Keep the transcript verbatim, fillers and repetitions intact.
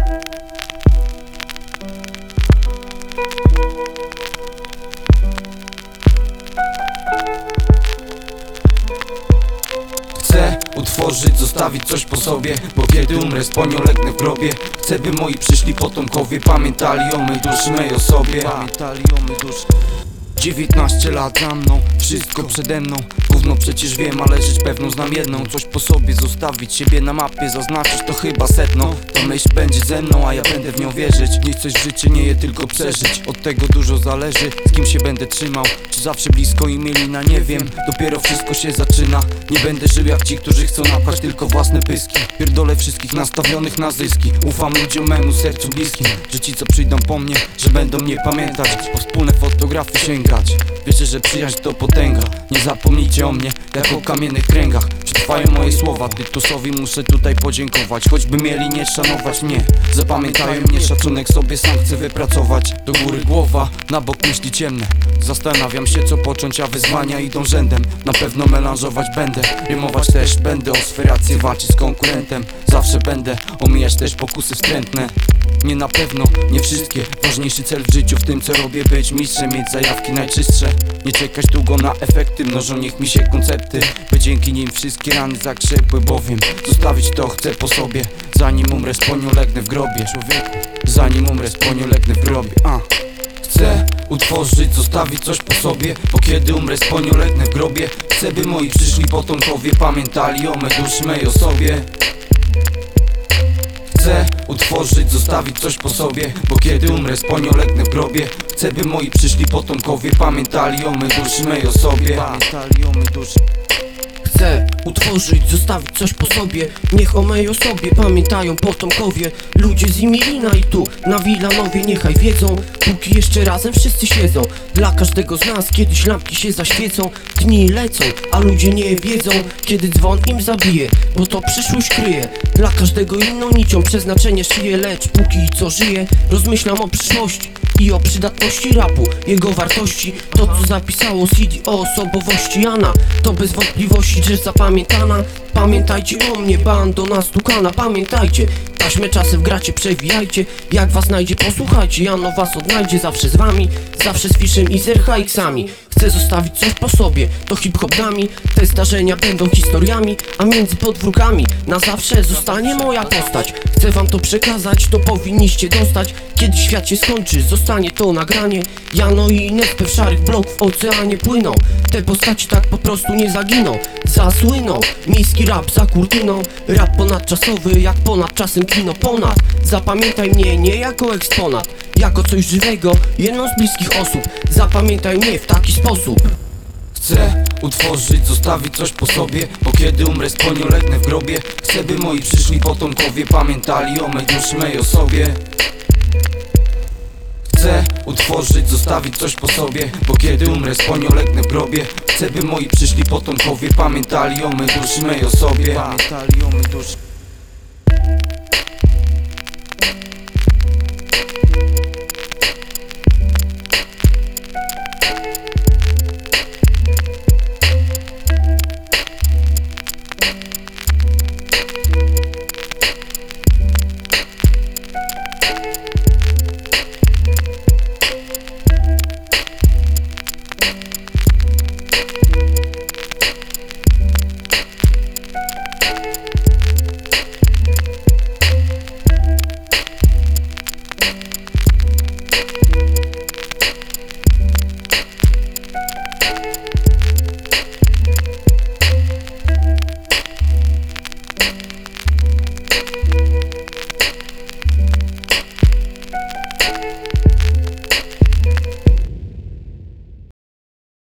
Chcę utworzyć, zostawić coś po sobie, bo kiedy umrę z ponią legnę w grobie. Chcę, by moi przyszli potomkowie pamiętali o mej duszy, mej osobie. Pamiętali o mej duszy. dziewiętnaście lat za mną, wszystko przede mną. Gówno przecież wiem, ale rzecz pewną znam jedną. Coś po sobie zostawić, siebie na mapie zaznaczyć, to chyba sedno. Ta myśl będzie ze mną, a ja będę w nią wierzyć. Niech coś w życiu nie je tylko przeżyć, od tego dużo zależy, z kim się będę trzymał. Czy zawsze blisko i mielina, nie wiem, dopiero wszystko się zaczyna. Nie będę żył jak ci, którzy chcą napchać tylko własne pyski. Pierdolę wszystkich nastawionych na zyski. Ufam ludziom, memu sercu bliskim, że ci co przyjdą po mnie, że będą mnie pamiętać, po wspólne fotografie sięgać. Wierzę, że przyjaźń to potęga. Nie zapomnijcie o mnie, jak o kamiennych kręgach. Przetrwają moje słowa, Tytusowi muszę tutaj podziękować. Choćby mieli nie szanować mnie, zapamiętają mnie, szacunek sobie sam chcę wypracować. Do góry głowa, na bok myśli ciemne. Zastanawiam się co począć, a wyzwania idą rzędem. Na pewno melanżować będę, rymować też będę. O swe racje walczyć z konkurentem. Zawsze będę omijać też pokusy wstrętne. Nie na pewno, nie wszystkie. Ważniejszy cel w życiu, w tym co robię, być mistrzem, mieć zajawki najczystsze. Nie czekać długo na efekty, mnożą niech mi się koncepty, by dzięki nim wszystkie rany zakrzepły. Bowiem zostawić to chcę po sobie, zanim umrę z ponią legnę w grobie. Człowieku, zanim umrę z ponią legnę w grobie. A. Chcę utworzyć, zostawić coś po sobie, bo kiedy umrę z ponią legnę w grobie. Chcę, by moi przyszli potomkowie pamiętali o mej duszy, mej osobie. Chcę utworzyć, zostawić coś po sobie, bo kiedy umrę z ponią legnę w grobie. Chcę, by moi przyszli potomkowie pamiętali o mej duszy, mej osobie. Pamiętali o mej duszy. Chcę utworzyć, zostawić coś po sobie, niech o mej osobie pamiętają potomkowie. Ludzie z Imielina i tu na Wilanowie niechaj wiedzą, póki jeszcze razem wszyscy siedzą. Dla każdego z nas kiedyś lampki się zaświecą. Dni lecą, a ludzie nie wiedzą, kiedy dzwon im zabije, bo to przyszłość kryje. Dla każdego inną nicią przeznaczenie szyje, lecz póki co żyję, rozmyślam o przyszłości i o przydatności rapu, jego wartości. To co zapisało C D o osobowości Jana, to bez wątpliwości rzecz zapamiętana. Pamiętajcie o mnie, bando nastukana. Pamiętajcie, taśmę czasem w gracie przewijajcie. Jak was znajdzie posłuchajcie, Jano was odnajdzie. Zawsze z wami, zawsze z Fiszem i z R H X-ami. Chcę zostawić coś po sobie, to hip-hop dami. Te zdarzenia będą historiami, a między podwórkami na zawsze zostanie moja postać. Chcę wam to przekazać, to powinniście dostać. Kiedy świat się skończy, zostanie to nagranie. Jano i Nespe w szarych blok w oceanie płyną. Te postaci tak po prostu nie zaginą, zasłyną. Miejski rap za kurtyną, rap ponadczasowy jak ponad czasem kino ponad. Zapamiętaj mnie nie jako eksponat, jako coś żywego, jedną z bliskich osób. Zapamiętaj mnie w taki sposób. Chcę utworzyć, zostawić coś po sobie, bo kiedy umrę z ponią legnę w grobie. Chcę, by moi przyszli potomkowie pamiętali o mej duszy, mej osobie. Chcę utworzyć, zostawić coś po sobie, bo kiedy umrę z ponią legnę w grobie. Chcę, by moi przyszli potomkowie pamiętali o mej duszy, mej osobie. Pamiętali o mej duszy.